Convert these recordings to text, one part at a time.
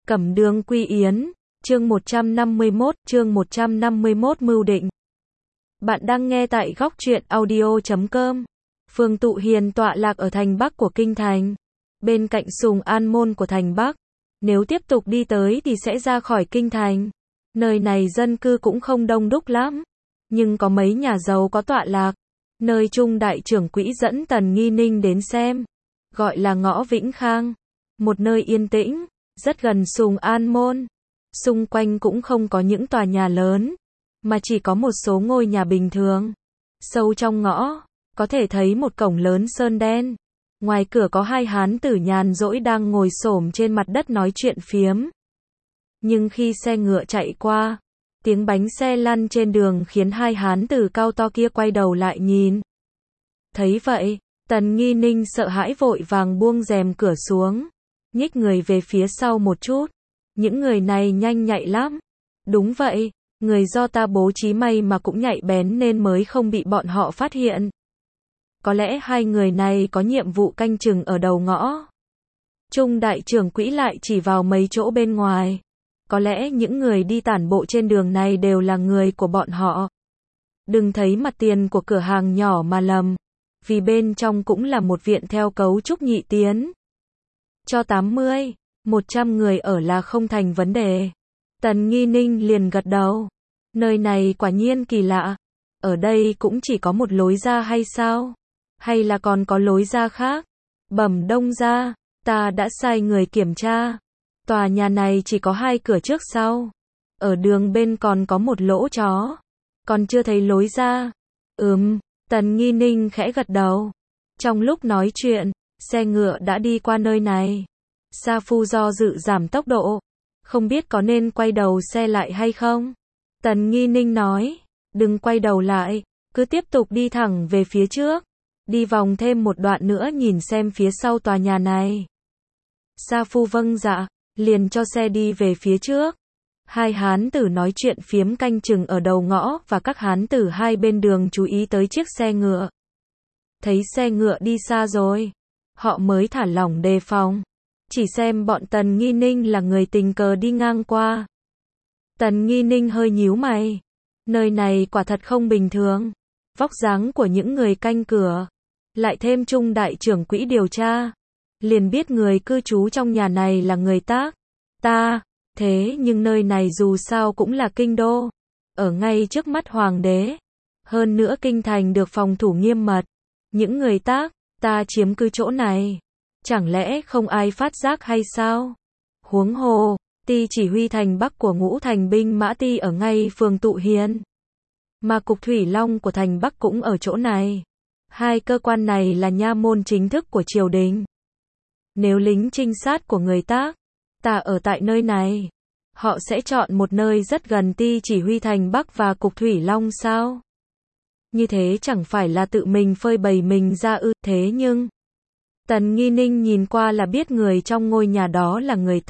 Cẩm Đường Quy Yến, chương 151 Mưu Định. Bạn đang nghe tại góc truyện audio.com. Phương Tụ Hiền tọa lạc ở thành Bắc của Kinh Thành, bên cạnh Sùng An Môn của thành Bắc. Nếu tiếp tục đi tới thì sẽ ra khỏi Kinh Thành. Nơi này dân cư cũng không đông đúc lắm, nhưng có mấy nhà giàu có tọa lạc. Nơi Trung đại trưởng quỹ dẫn Tần Nghi Ninh đến xem, gọi là ngõ Vĩnh Khang. Một nơi yên tĩnh, rất gần Sùng An Môn. Xung quanh cũng không có những tòa nhà lớn, mà chỉ có một số ngôi nhà bình thường. Sâu trong ngõ, có thể thấy một cổng lớn sơn đen. Ngoài cửa có hai hán tử nhàn rỗi đang ngồi xổm trên mặt đất nói chuyện phiếm. Nhưng khi xe ngựa chạy qua, tiếng bánh xe lăn trên đường khiến hai hán tử cao to kia quay đầu lại nhìn. Thấy vậy, Tần Nghi Ninh sợ hãi vội vàng buông rèm cửa xuống, nhích người về phía sau một chút. Những người này nhanh nhạy lắm. Đúng vậy, người do ta bố trí may mà cũng nhạy bén nên mới không bị bọn họ phát hiện. Có lẽ hai người này có nhiệm vụ canh chừng ở đầu ngõ. Trung đại trưởng quỹ lại chỉ vào mấy chỗ bên ngoài. Có lẽ những người đi tản bộ trên đường này đều là người của bọn họ. Đừng thấy mặt tiền của cửa hàng nhỏ mà lầm, vì bên trong cũng là một viện theo cấu trúc nhị tiến. Cho 80, 100 người ở là không thành vấn đề. Tần Nghi Ninh liền gật đầu. Nơi này quả nhiên kỳ lạ. Ở đây cũng chỉ có một lối ra hay sao? Hay là còn có lối ra khác? Bẩm Đông gia, ta đã sai người kiểm tra. Tòa nhà này chỉ có hai cửa trước sau. Ở đường bên còn có một lỗ chó. Còn chưa thấy lối ra. Tần Nghi Ninh khẽ gật đầu. Trong lúc nói chuyện, xe ngựa đã đi qua nơi này. Sa Phu do dự giảm tốc độ. Không biết có nên quay đầu xe lại hay không? Tần Nghi Ninh nói, đừng quay đầu lại, cứ tiếp tục đi thẳng về phía trước. Đi vòng thêm một đoạn nữa nhìn xem phía sau tòa nhà này. Sa Phu vâng dạ, liền cho xe đi về phía trước. Hai hán tử nói chuyện phiếm canh chừng ở đầu ngõ và các hán tử hai bên đường chú ý tới chiếc xe ngựa. Thấy xe ngựa đi xa rồi, họ mới thả lỏng đề phòng. Chỉ xem bọn Tần Nghi Ninh là người tình cờ đi ngang qua. Tần Nghi Ninh hơi nhíu mày. Nơi này quả thật không bình thường. Vóc dáng của những người canh cửa, lại thêm Trung đại trưởng quỹ điều tra, liền biết người cư trú trong nhà này là người ta. Thế nhưng nơi này dù sao cũng là kinh đô, ở ngay trước mắt hoàng đế. Hơn nữa kinh thành được phòng thủ nghiêm mật. Những người ta chiếm cứ chỗ này, chẳng lẽ không ai phát giác hay sao? Huống hồ, ty chỉ huy thành Bắc của Ngũ Thành binh mã ty ở ngay phường Tụ Hiền, mà cục Thủy Long của thành Bắc cũng ở chỗ này. Hai cơ quan này là nha môn chính thức của triều đình. Nếu lính trinh sát của người ta ở tại nơi này, họ sẽ chọn một nơi rất gần ty chỉ huy thành Bắc và cục Thủy Long sao? Như thế chẳng phải là tự mình phơi bày mình ra ư? Thế nhưng Tần Nghi Ninh nhìn qua là biết người trong ngôi nhà đó là người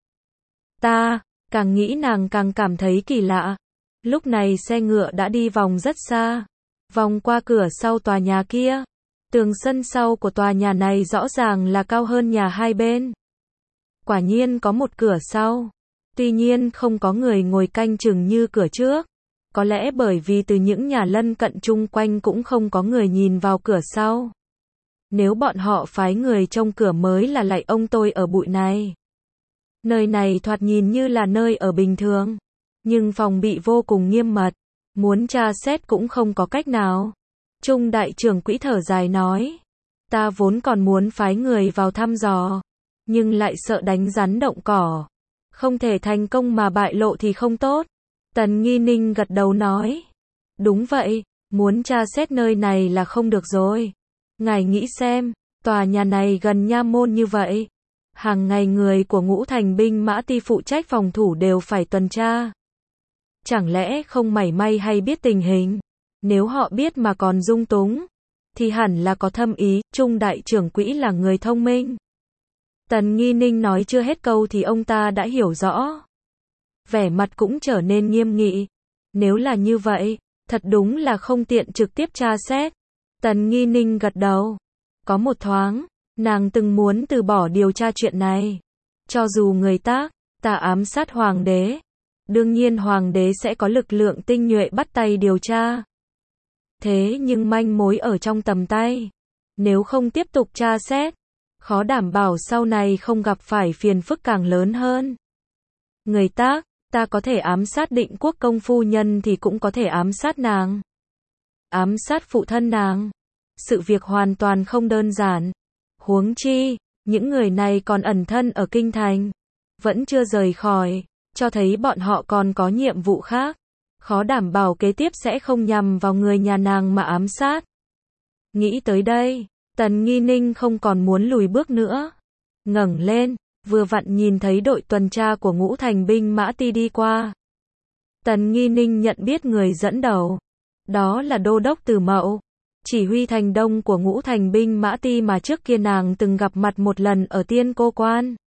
ta. Càng nghĩ nàng càng cảm thấy kỳ lạ. Lúc này xe ngựa đã đi vòng rất xa, vòng qua cửa sau tòa nhà kia. Tường sân sau của tòa nhà này rõ ràng là cao hơn nhà hai bên. Quả nhiên có một cửa sau. Tuy nhiên không có người ngồi canh chừng như cửa trước. Có lẽ bởi vì từ những nhà lân cận chung quanh cũng không có người nhìn vào cửa sau. Nếu bọn họ phái người trông cửa mới là lạy ông tôi ở bụi này. Nơi này thoạt nhìn như là nơi ở bình thường, nhưng phòng bị vô cùng nghiêm mật. Muốn tra xét cũng không có cách nào. Trung đại trưởng quỹ thở dài nói, ta vốn còn muốn phái người vào thăm dò, nhưng lại sợ đánh rắn động cỏ. Không thể thành công mà bại lộ thì không tốt. Tần Nghi Ninh gật đầu nói, đúng vậy, muốn tra xét nơi này là không được rồi. Ngài nghĩ xem, tòa nhà này gần nha môn như vậy. Hàng ngày người của Ngũ Thành binh mã ty phụ trách phòng thủ đều phải tuần tra. Chẳng lẽ không mảy may hay biết tình hình? Nếu họ biết mà còn dung túng, thì hẳn là có thâm ý. Trung đại trưởng quỹ là người thông minh. Tần Nghi Ninh nói chưa hết câu thì ông ta đã hiểu rõ. Vẻ mặt cũng trở nên nghiêm nghị. Nếu là như vậy, thật đúng là không tiện trực tiếp tra xét. Tần Nghi Ninh gật đầu. Có một thoáng, nàng từng muốn từ bỏ điều tra chuyện này. Cho dù người ta Ta ám sát hoàng đế. Đương nhiên hoàng đế sẽ có lực lượng tinh nhuệ bắt tay điều tra. Thế nhưng manh mối ở trong tầm tay. Nếu không tiếp tục tra xét, khó đảm bảo sau này không gặp phải phiền phức càng lớn hơn. Người tác, ta có thể ám sát Định Quốc công phu nhân thì cũng có thể ám sát nàng. Ám sát phụ thân nàng. Sự việc hoàn toàn không đơn giản. Huống chi, những người này còn ẩn thân ở kinh thành. Vẫn chưa rời khỏi, cho thấy bọn họ còn có nhiệm vụ khác. Khó đảm bảo kế tiếp sẽ không nhằm vào người nhà nàng mà ám sát. Nghĩ tới đây, Tần Nghi Ninh không còn muốn lùi bước nữa. Ngẩng lên, vừa vặn nhìn thấy đội tuần tra của Ngũ Thành binh mã ti đi qua. Tần Nghi Ninh nhận biết người dẫn đầu. Đó là Đô đốc Từ Mậu, chỉ huy thành đông của Ngũ Thành binh mã ti mà trước kia nàng từng gặp mặt một lần ở Tiên Cô Quan.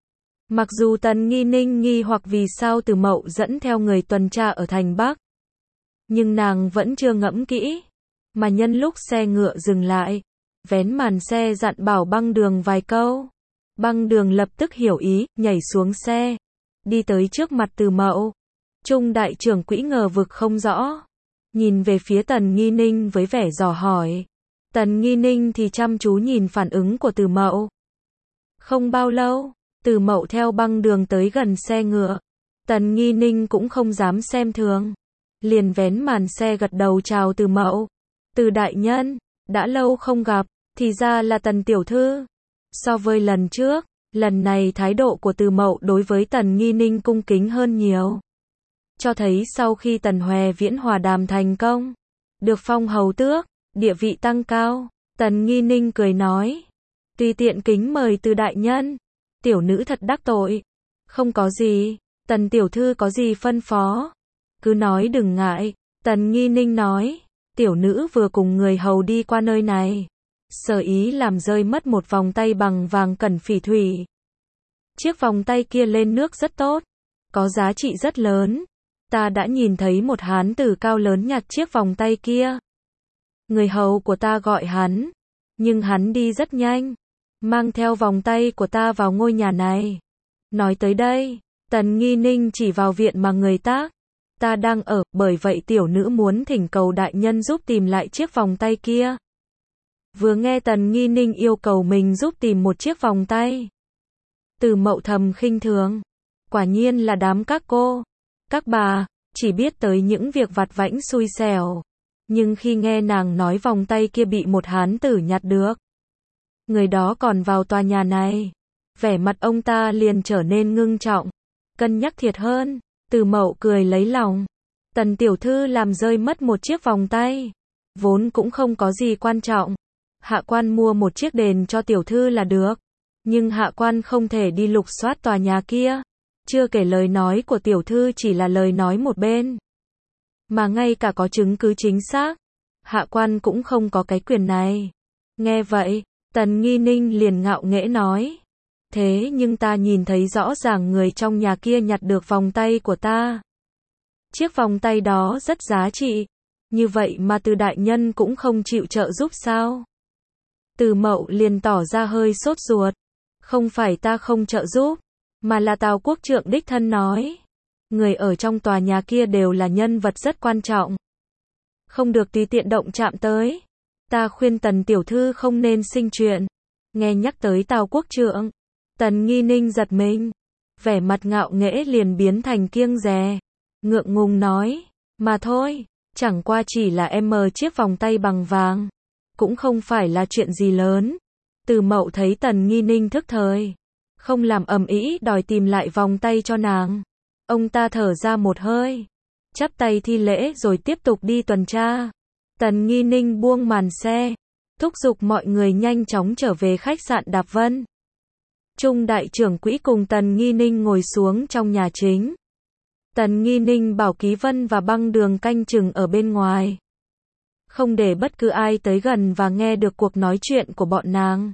Mặc dù Tần Nghi Ninh nghi hoặc vì sao Từ Mậu dẫn theo người tuần tra ở thành Bắc, nhưng nàng vẫn chưa ngẫm kỹ, mà nhân lúc xe ngựa dừng lại, vén màn xe dặn bảo Băng Đường vài câu. Băng Đường lập tức hiểu ý, nhảy xuống xe, đi tới trước mặt Từ Mậu. Trung đại trưởng quỹ ngờ vực không rõ, nhìn về phía Tần Nghi Ninh với vẻ dò hỏi. Tần Nghi Ninh thì chăm chú nhìn phản ứng của Từ Mậu. Không bao lâu, Từ Mậu theo Băng Đường tới gần xe ngựa. Tần Nghi Ninh cũng không dám xem thường, liền vén màn xe gật đầu chào Từ Mậu. Từ đại nhân, đã lâu không gặp, thì ra là Tần tiểu thư. So với lần trước, lần này thái độ của Từ Mậu đối với Tần Nghi Ninh cung kính hơn nhiều. Cho thấy sau khi Tần Hoè Viễn hòa đàm thành công, được phong hầu tước, địa vị tăng cao, Tần Nghi Ninh cười nói. Tùy tiện kính mời Từ đại nhân. Tiểu nữ thật đắc tội. Không có gì, Tần tiểu thư có gì phân phó. Cứ nói đừng ngại, Tần Nghi Ninh nói. Tiểu nữ vừa cùng người hầu đi qua nơi này, sở ý làm rơi mất một vòng tay bằng vàng cẩn phỉ thủy. Chiếc vòng tay kia lên nước rất tốt, có giá trị rất lớn. Ta đã nhìn thấy một hán tử cao lớn nhặt chiếc vòng tay kia. Người hầu của ta gọi hắn, nhưng hắn đi rất nhanh, mang theo vòng tay của ta vào ngôi nhà này. Nói tới đây, Tần Nghi Ninh chỉ vào viện mà người tác ta đang ở, bởi vậy tiểu nữ muốn thỉnh cầu đại nhân giúp tìm lại chiếc vòng tay kia. Vừa nghe Tần Nghi Ninh yêu cầu mình giúp tìm một chiếc vòng tay, Từ Mậu thầm khinh thường. Quả nhiên là đám các cô, các bà, chỉ biết tới những việc vặt vãnh xui xẻo. Nhưng khi nghe nàng nói vòng tay kia bị một hán tử nhặt được, người đó còn vào tòa nhà này, vẻ mặt ông ta liền trở nên ngưng trọng, cân nhắc thiệt hơn. Từ Mậu cười lấy lòng. Tần tiểu thư làm rơi mất một chiếc vòng tay, vốn cũng không có gì quan trọng. Hạ quan mua một chiếc đền cho tiểu thư là được. Nhưng hạ quan không thể đi lục soát tòa nhà kia. Chưa kể lời nói của tiểu thư chỉ là lời nói một bên, mà ngay cả có chứng cứ chính xác, hạ quan cũng không có cái quyền này. Nghe vậy, Tần Nghi Ninh liền ngạo nghễ nói. Thế nhưng ta nhìn thấy rõ ràng người trong nhà kia nhặt được vòng tay của ta. Chiếc vòng tay đó rất giá trị. Như vậy mà Từ đại nhân cũng không chịu trợ giúp sao? Từ Mậu liền tỏ ra hơi sốt ruột. Không phải ta không trợ giúp, mà là Tào quốc trượng đích thân nói. Người ở trong tòa nhà kia đều là nhân vật rất quan trọng, không được tùy tiện động chạm tới. Ta khuyên Tần tiểu thư không nên sinh chuyện. Nghe nhắc tới Tào quốc trượng, Tần Nghi Ninh giật mình, vẻ mặt ngạo nghễ liền biến thành kiêng dè, ngượng ngùng nói, mà thôi, chẳng qua chỉ là em mờ chiếc vòng tay bằng vàng, cũng không phải là chuyện gì lớn. Từ Mậu thấy Tần Nghi Ninh thức thời, không làm ầm ĩ đòi tìm lại vòng tay cho nàng. Ông ta thở ra một hơi, chắp tay thi lễ rồi tiếp tục đi tuần tra. Tần Nghi Ninh buông màn xe, thúc giục mọi người nhanh chóng trở về khách sạn Đạp Vân. Trung đại trưởng quỹ cùng Tần Nghi Ninh ngồi xuống trong nhà chính. Tần Nghi Ninh bảo Ký Vân và Băng Đường canh chừng ở bên ngoài, không để bất cứ ai tới gần và nghe được cuộc nói chuyện của bọn nàng.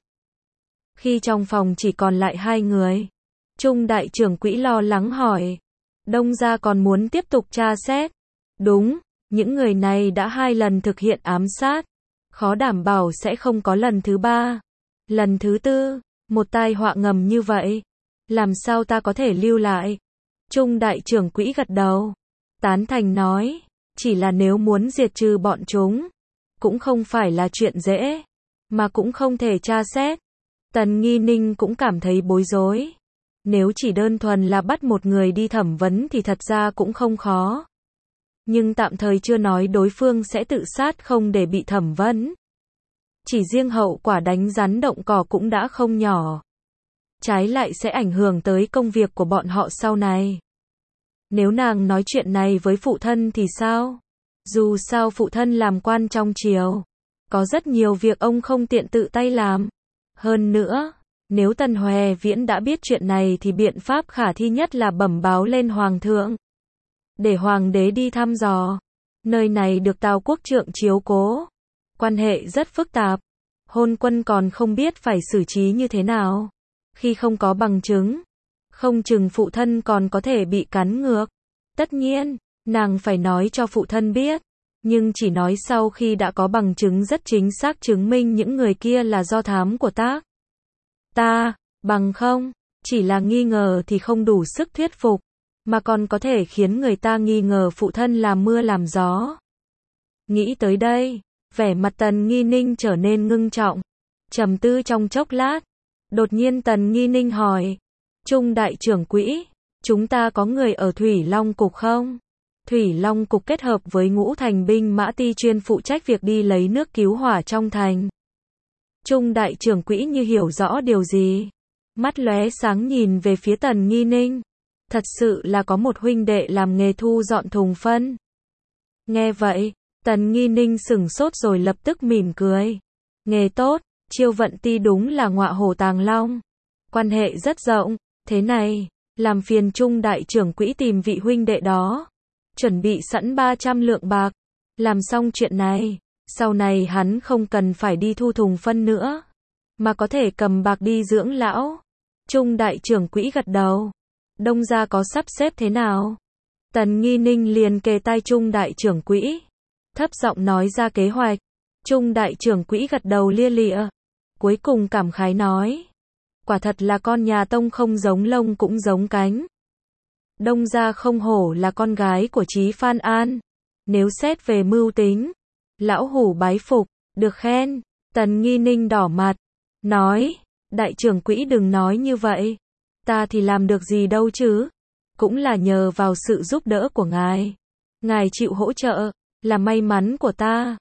Khi trong phòng chỉ còn lại hai người, Trung đại trưởng quỹ lo lắng hỏi, Đông gia còn muốn tiếp tục tra xét? Đúng, những người này đã 2 lần thực hiện ám sát, khó đảm bảo sẽ không có lần thứ 3, lần thứ 4. Một tai họa ngầm như vậy, Làm sao ta có thể lưu lại? Trung đại trưởng quỹ gật đầu. Tán thành nói. Chỉ là nếu muốn diệt trừ bọn chúng. Cũng không phải là chuyện dễ. Mà cũng không thể tra xét. Tần Nghi Ninh cũng cảm thấy bối rối. Nếu chỉ đơn thuần là bắt một người đi thẩm vấn thì thật ra cũng không khó. Nhưng tạm thời chưa nói đối phương sẽ tự sát không để bị thẩm vấn. Chỉ riêng hậu quả đánh rắn động cỏ cũng đã không nhỏ. Trái lại sẽ ảnh hưởng tới công việc của bọn họ sau này. Nếu nàng nói chuyện này với phụ thân thì sao? Dù sao phụ thân làm quan trong triều. Có rất nhiều việc ông không tiện tự tay làm. Hơn nữa, nếu Tần Hoè Viễn đã biết chuyện này thì biện pháp khả thi nhất là bẩm báo lên Hoàng thượng. Để Hoàng đế đi thăm dò. Nơi này được Tào quốc trượng chiếu cố. Quan hệ rất phức tạp. Hôn quân còn không biết phải xử trí như thế nào. Khi không có bằng chứng, không chừng phụ thân còn có thể bị cắn ngược. Tất nhiên, nàng phải nói cho phụ thân biết. Nhưng chỉ nói sau khi đã có bằng chứng rất chính xác chứng minh những người kia là do thám của ta, bằng không, chỉ là nghi ngờ thì không đủ sức thuyết phục, mà còn có thể khiến người ta nghi ngờ phụ thân làm mưa làm gió. Nghĩ tới đây, vẻ mặt Tần Nghi Ninh trở nên ngưng trọng, trầm tư trong chốc lát. Đột nhiên Tần Nghi Ninh hỏi, Trung đại trưởng quỹ, chúng ta có người ở Thủy Long Cục không? Thủy Long Cục kết hợp với Ngũ Thành binh mã ti chuyên phụ trách việc đi lấy nước cứu hỏa trong thành. Trung đại trưởng quỹ như hiểu rõ điều gì. Mắt lóe sáng nhìn về phía Tần Nghi Ninh. Thật sự là có một huynh đệ làm nghề thu dọn thùng phân. Nghe vậy, Tần Nghi Ninh sửng sốt rồi lập tức mỉm cười. Nghề tốt, Chiêu Vận Ti đúng là ngọa hổ tàng long. Quan hệ rất rộng, thế này, làm phiền Trung đại trưởng quỹ tìm vị huynh đệ đó. Chuẩn bị sẵn 300 lượng bạc. Làm xong chuyện này, sau này hắn không cần phải đi thu thùng phân nữa, mà có thể cầm bạc đi dưỡng lão. Trung đại trưởng quỹ gật đầu. Đông gia có sắp xếp thế nào? Tần Nghi Ninh liền kề tai Trung đại trưởng quỹ, thấp giọng nói ra kế hoạch. Trung đại trưởng quỹ gật đầu lia lịa, cuối cùng cảm khái nói, quả thật là con nhà Tông không giống lông cũng giống cánh. Đông gia không hổ là con gái của Chí Phan An. Nếu xét về mưu tính, lão hủ bái phục, được khen. Tần Nghi Ninh đỏ mặt, nói, đại trưởng quỹ đừng nói như vậy. Ta thì làm được gì đâu chứ. Cũng là nhờ vào sự giúp đỡ của ngài. Ngài chịu hỗ trợ, là may mắn của ta.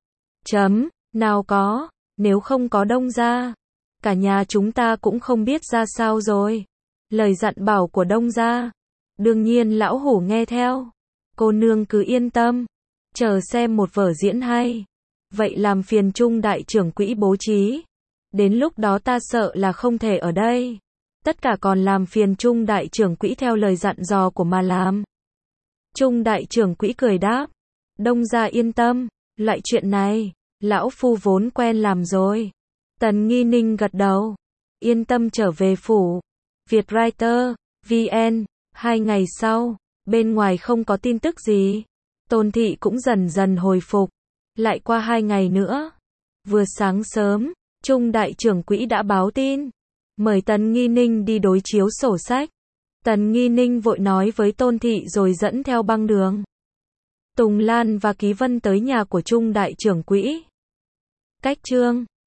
Nào có, nếu không có Đông gia, cả nhà chúng ta cũng không biết ra sao rồi. Lời dặn bảo của Đông gia, đương nhiên lão hủ nghe theo. Cô nương cứ yên tâm, chờ xem một vở diễn hay. Vậy làm phiền Trung đại trưởng quỹ bố trí. Đến lúc đó ta sợ là không thể ở đây. Tất cả còn làm phiền Trung đại trưởng quỹ theo lời dặn dò của mà làm. Trung đại trưởng quỹ cười đáp, Đông gia yên tâm, loại chuyện này, lão phu vốn quen làm rồi. Tần Nghi Ninh gật đầu, yên tâm trở về phủ. Vietwriter, VN, 2 ngày sau, bên ngoài không có tin tức gì. Tôn thị cũng dần dần hồi phục. Lại qua 2 ngày nữa, vừa sáng sớm, Trung đại trưởng quỹ đã báo tin, mời Tần Nghi Ninh đi đối chiếu sổ sách. Tần Nghi Ninh vội nói với Tôn thị rồi dẫn theo băng đường, Tùng Lan và Ký Vân tới nhà của Trung đại trưởng quỹ. Cách chương